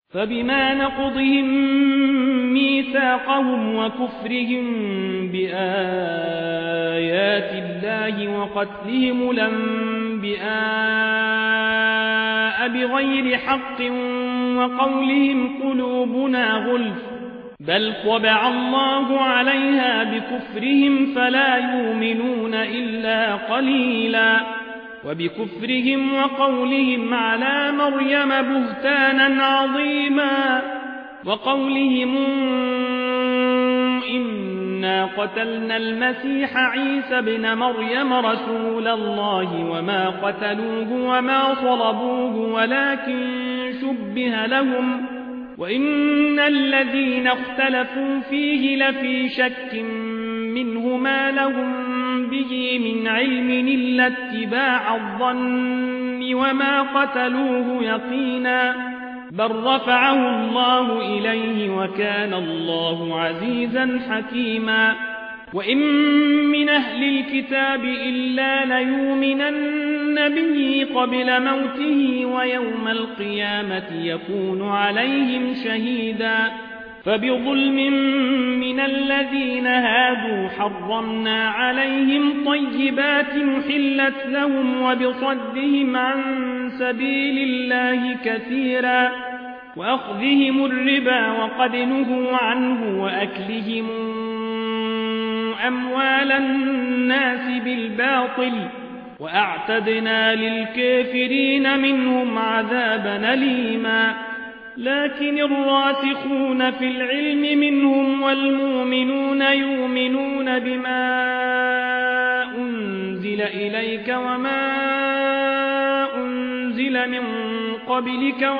فبما نقضهم ميثاقهم وكفرهم بآيات الله وقتلهم الأنبياء بغير حق وقولهم قلوبنا غلف بل طبع الله عليها بكفرهم فلا يؤمنون إلا قليلا وبكفرهم وقولهم على مريم بهتانا عظيما وقولهم إنا قتلنا المسيح عيسى ابن مريم رسول الله وما قتلوه وما صلبوه ولكن شبه لهم وإن الذين اختلفوا فيه لفي شك منه ما لهم به من علم إلا اتباع الظن وما قتلوه يقينا بل رفعه الله إليه وكان الله عزيزا حكيما وإن من أهل الكتاب إلا ليؤمنن به قبل موته ويوم القيامة يكون عليهم شهيدا فبظلم من الذين هادوا حرمنا عليهم طيبات حلت لهم وبصدهم عن سبيل الله كثيرا وأخذهم الربا وقد نهوا عنه وأكلهم أموال الناس بالباطل وأعتدنا للكافرين منهم عذابا أليما لكن الراسخون في العلم منهم والمؤمنون يؤمنون بما أنزل إليك وما أنزل من قبلك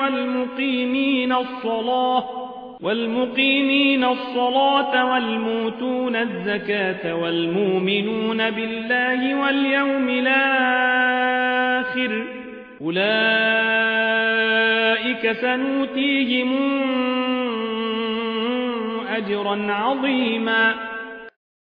والمقيمين الصلاة والموتون الزكاة والمؤمنون بالله واليوم الآخر أولئك سنؤتيهم أجرا عظيما